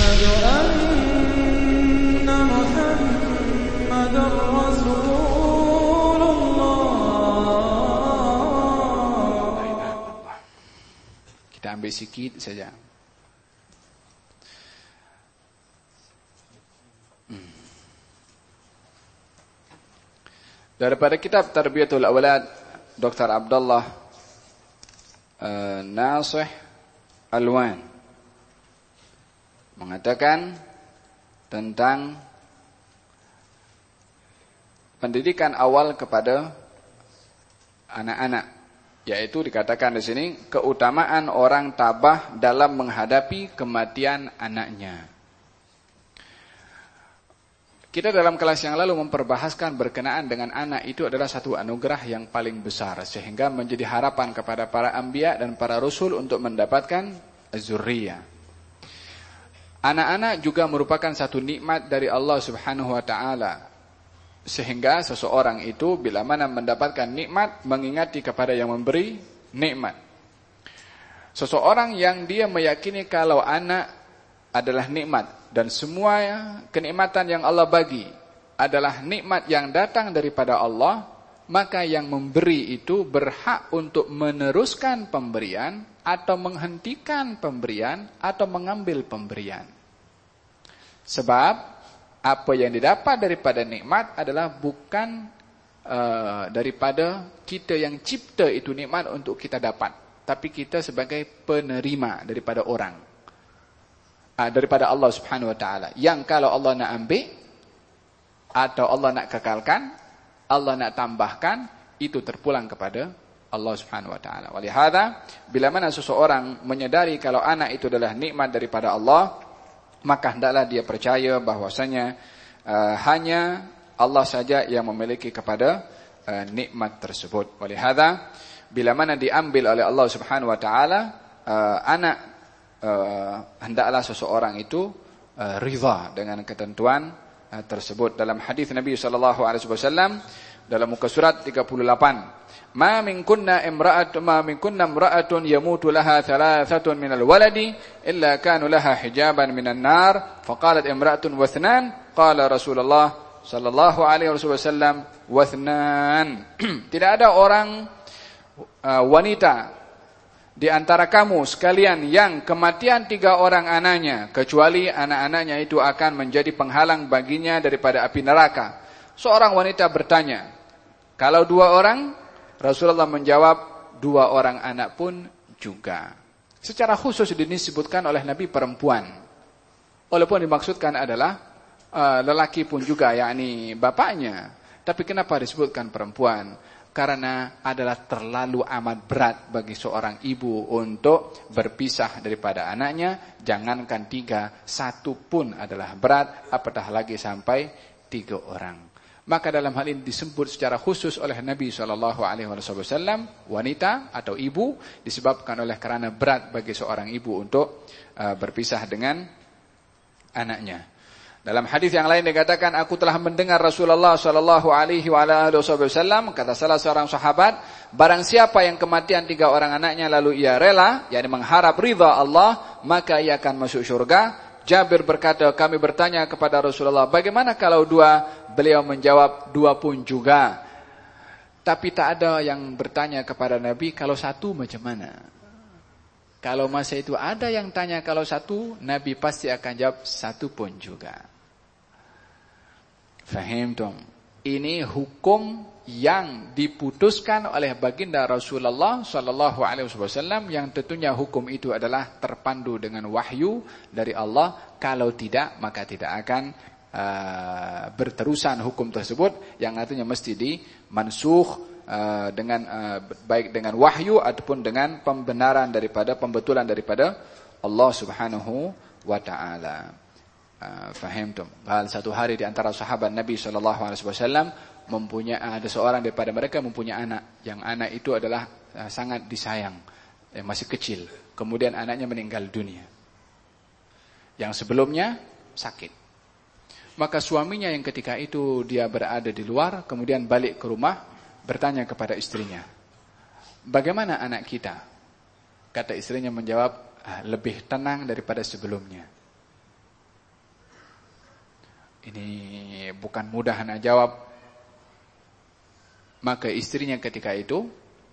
أن محمدا رسول الله. Kita ambil sikit saja. Daripada kitab Tarbiyatul Awlad, Dr. Abdullah Nasih Alwan mengatakan tentang pendidikan awal kepada anak-anak, yaitu dikatakan di sini keutamaan orang tabah dalam menghadapi kematian anaknya. Kita dalam kelas yang lalu memperbahaskan berkenaan dengan anak itu adalah satu anugerah yang paling besar, sehingga menjadi harapan kepada para anbiya dan para rasul untuk mendapatkan zurriyah. Anak-anak juga merupakan satu nikmat dari Allah Subhanahu wa taala. Sehingga seseorang itu bila mana mendapatkan nikmat mengingati kepada yang memberi nikmat. Seseorang yang dia meyakini kalau anak adalah nikmat dan semua kenikmatan yang Allah bagi adalah nikmat yang datang daripada Allah, maka yang memberi itu berhak untuk meneruskan pemberian atau menghentikan pemberian atau mengambil pemberian. Sebab apa yang didapat daripada nikmat adalah bukan daripada kita yang cipta itu nikmat untuk kita dapat, tapi kita sebagai penerima daripada orang. Daripada Allah Subhanahu wa taala, yang kalau Allah nak ambil atau Allah nak kekalkan, Allah nak tambahkan, itu terpulang kepada Allah Subhanahu wa taala. Walihada bila mana seseorang menyadari kalau anak itu adalah nikmat daripada Allah, maka hendaklah dia percaya bahwasanya hanya Allah saja yang memiliki kepada nikmat tersebut. Walihada bila mana diambil oleh Allah Subhanahu wa taala anak, hendaklah seseorang itu ridha dengan ketentuan tersebut. Dalam hadis Nabi sallallahu alaihi wasallam dalam muka surat 38, ma min kunna imra'atun yamutu laha thalathatun minal waladi illa kanu laha hijaban minan nar, faqalat imra'atun wa thnan, qala Rasulullah sallallahu alaihi wasallam wa thnan. Tidak ada orang wanita di antara kamu sekalian yang kematian 3 orang anaknya, kecuali anak-anaknya itu akan menjadi penghalang baginya daripada api neraka. Seorang wanita bertanya, kalau 2 orang? Rasulullah menjawab, 2 orang anak pun juga. Secara khusus disebutkan oleh Nabi perempuan, walaupun dimaksudkan adalah lelaki pun juga, yakni bapaknya. Tapi kenapa disebutkan perempuan? Karena adalah terlalu amat berat bagi seorang ibu untuk berpisah daripada anaknya. Jangankan 3, 1 pun adalah berat, apatah lagi sampai 3 orang. Maka dalam hal ini disebut secara khusus oleh Nabi SAW wanita atau ibu, disebabkan oleh karena berat bagi seorang ibu untuk berpisah dengan anaknya. Dalam hadis yang lain dikatakan, aku telah mendengar Rasulullah sallallahu alaihi wasallam, kata salah seorang sahabat, barang siapa yang kematian 3 orang anaknya lalu ia rela, yakni mengharap ridha Allah, maka ia akan masuk syurga. Jabir berkata, kami bertanya kepada Rasulullah, bagaimana kalau 2? Beliau menjawab, 2 pun juga. Tapi tak ada yang bertanya kepada Nabi, kalau 1 macam mana? Kalau masa itu ada yang tanya kalau 1, Nabi pasti akan jawab 1 pun juga. Fahimtum? Ini hukum yang diputuskan oleh baginda Rasulullah sallallahu alaihi wasallam, yang tentunya hukum itu adalah terpandu dengan wahyu dari Allah. Kalau tidak, maka tidak akan berterusan hukum tersebut, yang artinya mesti dimansukh dengan baik dengan wahyu ataupun dengan pembenaran daripada pembetulan daripada Allah Subhanahu wa taala. Fahimtum? Hal satu hari di antara sahabat Nabi sallallahu alaihi wasallam ada seorang daripada mereka mempunyai anak, yang anak itu adalah sangat disayang, masih kecil. Kemudian anaknya meninggal dunia, yang sebelumnya sakit. Maka suaminya yang ketika itu dia berada di luar, kemudian balik ke rumah, bertanya kepada istrinya, bagaimana anak kita? Kata istrinya menjawab, lebih tenang daripada sebelumnya. Ini bukan mudah nak jawab. Maka istrinya ketika itu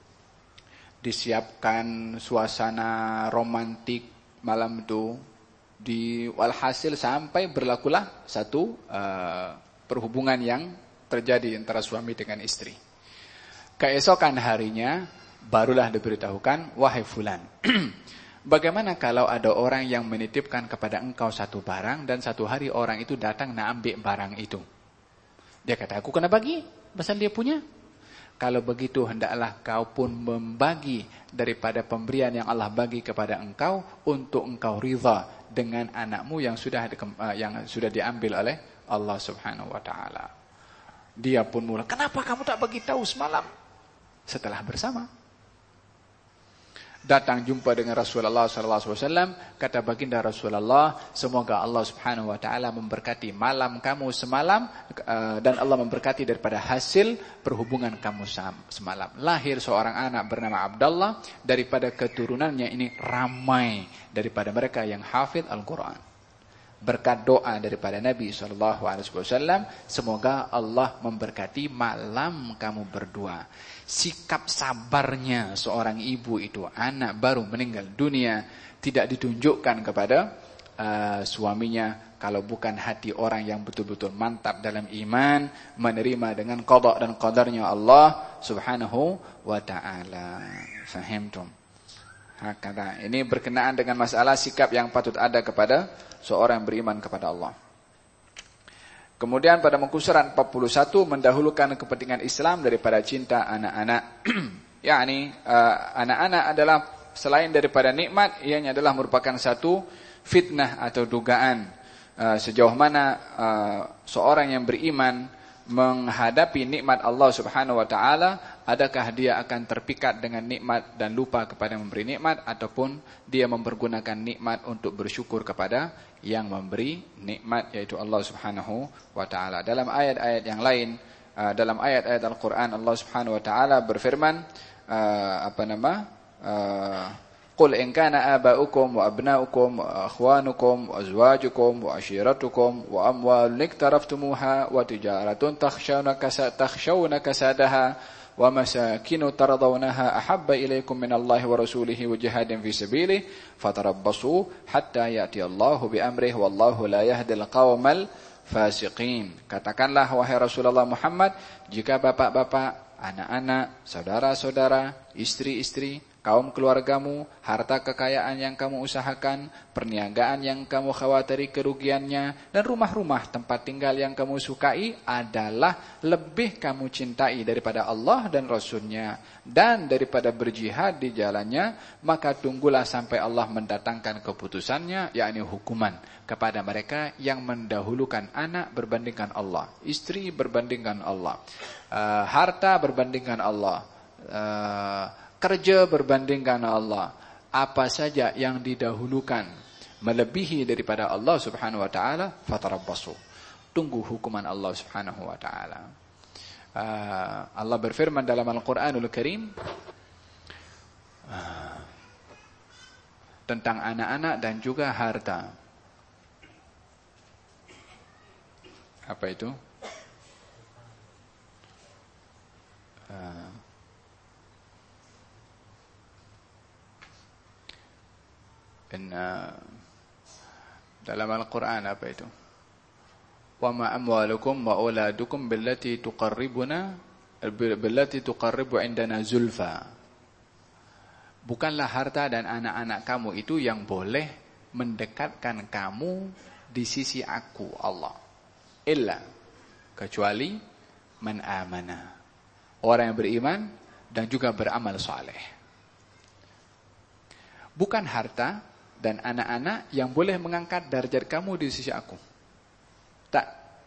disiapkan suasana romantik malam itu. Walhasil sampai berlakulah satu perhubungan yang terjadi antara suami dengan istri. Keesokan harinya barulah diberitahukan, wahai fulan, bagaimana kalau ada orang yang menitipkan kepada engkau satu barang dan satu hari orang itu datang nak ambil barang itu. Dia kata, aku kena bagi, pasal dia punya. Kalau begitu hendaklah kau pun membagi daripada pemberian yang Allah bagi kepada engkau untuk engkau ridha dengan anakmu yang sudah diambil oleh Allah Subhanahu wa taala. Dia pun mula, kenapa kamu tak bagi tahu semalam? Setelah bersama. Datang jumpa dengan Rasulullah SAW, kata baginda Rasulullah, semoga Allah Subhanahu wa taala memberkati malam kamu semalam dan Allah memberkati daripada hasil perhubungan kamu semalam. Lahir seorang anak bernama Abdullah, daripada keturunannya ini ramai daripada mereka yang hafid Al-Qur'an. Berkat doa daripada Nabi SAW, semoga Allah memberkati malam kamu berdua. Sikap sabarnya seorang ibu itu, anak baru meninggal dunia, tidak ditunjukkan kepada suaminya, kalau bukan hati orang yang betul-betul mantap dalam iman, menerima dengan qada dan qadarnya Allah Subhanahu wa ta'ala. Fahimtum? Hakata. Ini berkenaan dengan masalah sikap yang patut ada kepada seorang yang beriman kepada Allah. Kemudian pada mengkusuran 41, mendahulukan kepentingan Islam daripada cinta anak-anak. yakni anak-anak adalah selain daripada nikmat, ianya adalah merupakan satu fitnah atau dugaan. Sejauh mana seorang yang beriman menghadapi nikmat Allah Subhanahu wa taala, adakah dia akan terpikat dengan nikmat dan lupa kepada memberi nikmat, ataupun dia mempergunakan nikmat untuk bersyukur kepada yang memberi nikmat, yaitu Allah Subhanahu wa taala. Dalam ayat-ayat yang lain, dalam ayat-ayat Al-Qur'an, Allah Subhanahu wa taala berfirman, Qul in kana aba'ukum wa abna'ukum wa akhwanukum wa azwajukum wa ashiratukum wa amwalun iktaraftumuha wa tijaratun takhshawna kasadaha wa masakinu taradawnaha ahabba ilaykum minallahi wa rasulihi wa jihadin fi sabilihi fatarabbasu hatta ya'ti Allahu bi amrihi wallahu la yahdil qaumal fasiqin. Katakanlah wahai Rasulullah Muhammad, jika bapak-bapak, anak-anak, saudara-saudara, istri-istri, kaum keluargamu, harta kekayaan yang kamu usahakan, perniagaan yang kamu khawatiri kerugiannya, dan rumah-rumah tempat tinggal yang kamu sukai adalah lebih kamu cintai daripada Allah dan Rasul-Nya dan daripada berjihad di jalannya, maka tunggulah sampai Allah mendatangkan keputusannya, yakni hukuman kepada mereka yang mendahulukan anak berbandingkan Allah, istri berbandingkan Allah, harta berbandingkan Allah, kerja berbandingkan Allah. Apa saja yang didahulukan melebihi daripada Allah Subhanahu wa taala, fatarabbasu. Tunggu hukuman Allah Subhanahu wa taala. Allah berfirman dalam Al-Qur'anul Karim tentang anak-anak dan juga harta. Apa itu? Dalam Al-Quran apa itu? Wa ma amwalukum wa auladukum billati tuqarribu indana zulfa. Bukanlah harta dan anak-anak kamu itu yang boleh mendekatkan kamu di sisi aku Allah. Illa, kecuali man amana, orang yang beriman dan juga beramal saleh. Bukan harta dan anak-anak yang boleh mengangkat derajat kamu di sisi aku. Tak.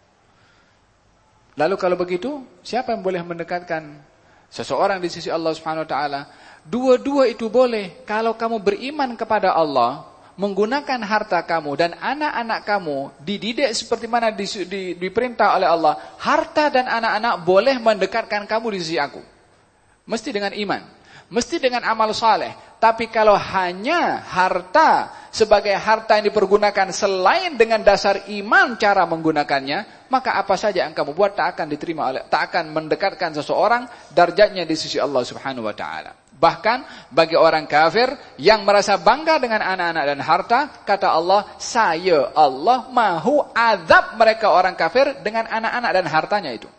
Lalu kalau begitu, siapa yang boleh mendekatkan seseorang di sisi Allah Subhanahu wa taala? Dua-dua itu boleh. Kalau kamu beriman kepada Allah, menggunakan harta kamu dan anak-anak kamu dididik seperti mana diperintah oleh Allah, harta dan anak-anak boleh mendekatkan kamu di sisi aku. Mesti dengan iman, mesti dengan amal saleh. Tapi kalau hanya harta sebagai harta yang dipergunakan selain dengan dasar iman cara menggunakannya, maka apa saja yang kamu buat tak akan diterima tak akan mendekatkan seseorang derajatnya di sisi Allah Subhanahu wa taala. Bahkan bagi orang kafir yang merasa bangga dengan anak-anak dan harta, kata Allah, saya Allah mahu azab mereka orang kafir dengan anak-anak dan hartanya itu.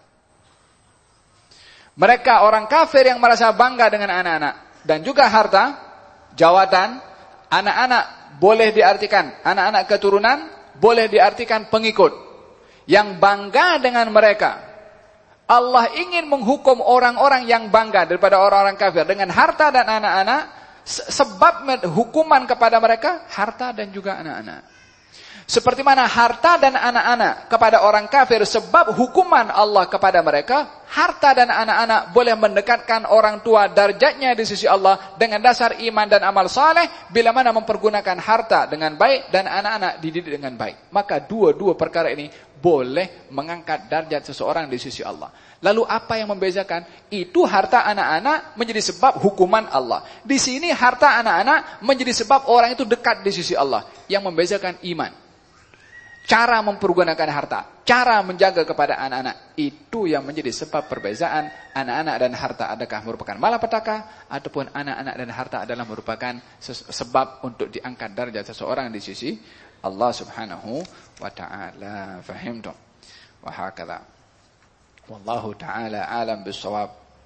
Mereka orang kafir yang merasa bangga dengan anak-anak dan juga harta, jawatan, anak-anak boleh diartikan anak-anak keturunan, boleh diartikan pengikut. Yang bangga dengan mereka. Allah ingin menghukum orang-orang yang bangga daripada orang-orang kafir dengan harta dan anak-anak, sebab hukuman kepada mereka harta dan juga anak-anak. Seperti mana harta dan anak-anak kepada orang kafir sebab hukuman Allah kepada mereka, harta dan anak-anak boleh mendekatkan orang tua darjatnya di sisi Allah dengan dasar iman dan amal saleh bila mana mempergunakan harta dengan baik dan anak-anak dididik dengan baik. Maka dua-dua perkara ini boleh mengangkat darjat seseorang di sisi Allah. Lalu apa yang membezakan? Itu harta anak-anak menjadi sebab hukuman Allah. Di sini harta anak-anak menjadi sebab orang itu dekat di sisi Allah. Yang membezakan iman. Cara mempergunakan harta, cara menjaga kepada anak-anak, itu yang menjadi sebab perbezaan anak-anak dan harta. Adakah merupakan malapetaka ataupun anak-anak dan harta adalah merupakan sebab untuk diangkat derajat seseorang di sisi Allah Subhanahu wa taala. Fahimtum? Wa hakadha. Wallahu taala alam bis-shawab.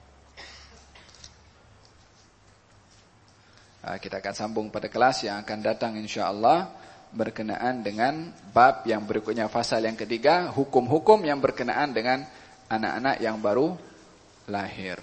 Kita akan sambung pada kelas yang akan datang insyaallah, berkenaan dengan bab yang berikutnya, fasal yang ketiga, hukum-hukum yang berkenaan dengan anak-anak yang baru lahir.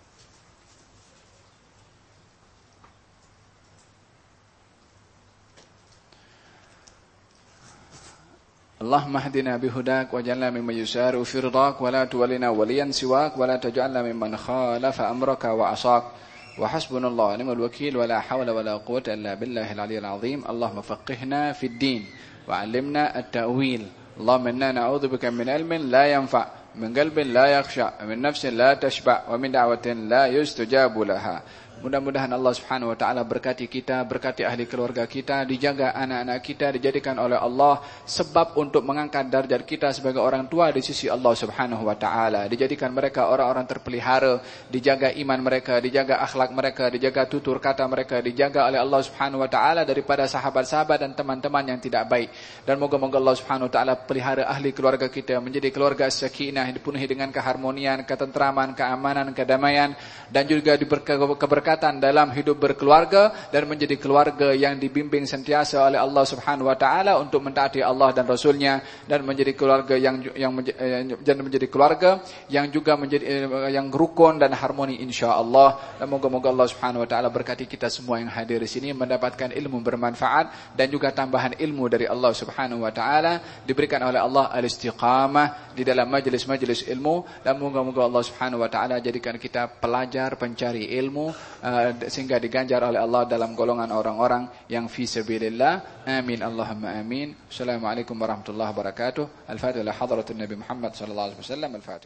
Allahumma hdina bihudak waj'alna mimman yusaru fi ridak wa la tuwallina waliyan siwak wa la taj'alna mimman khalafa amraka wa asak. وحسبنا الله ونعم الوكيل ولا حول ولا قوة إلا بالله العلي العظيم. اللهم فقهنا في الدين وعلمنا التأويل. اللهم إنا نعوذ بك من علم لا ينفع, من قلب لا يخشع, من نفس لا تشبع, ومن دعوة لا يستجاب لها. Mudah-mudahan Allah Subhanahu wa taala berkati kita, berkati ahli keluarga kita, dijaga anak-anak kita, dijadikan oleh Allah sebab untuk mengangkat darjat kita sebagai orang tua di sisi Allah Subhanahu wa taala. Dijadikan mereka orang-orang terpelihara, dijaga iman mereka, dijaga akhlak mereka, dijaga tutur kata mereka, dijaga oleh Allah Subhanahu wa taala daripada sahabat-sahabat dan teman-teman yang tidak baik. Dan moga-moga Allah Subhanahu wa taala pelihara ahli keluarga kita menjadi keluarga sakinah yang dipenuhi dengan keharmonian, ketentraman, keamanan, kedamaian, dan juga keberkatan dalam hidup berkeluarga, dan menjadi keluarga yang dibimbing sentiasa oleh Allah Subhanahu wa taala untuk mentaati Allah dan Rasulnya, dan menjadi keluarga yang menjadi keluarga yang juga menjadi yang rukun dan harmoni insyaallah. Dan moga-moga Allah Subhanahu wa taala berkati kita semua yang hadir di sini mendapatkan ilmu bermanfaat dan juga tambahan ilmu dari Allah Subhanahu wa taala, diberikan oleh Allah al-istiqamah di dalam majelis-majelis ilmu, dan moga-moga Allah Subhanahu wa taala jadikan kita pelajar pencari ilmu sehingga diganjar oleh Allah dalam golongan orang-orang yang fi sabilillah. Amin Allahumma amin. Assalamualaikum warahmatullahi wabarakatuh. Al-Fatihah ila hadratin Nabi Muhammad sallallahu alaihi wasallam. Al-Fatihah.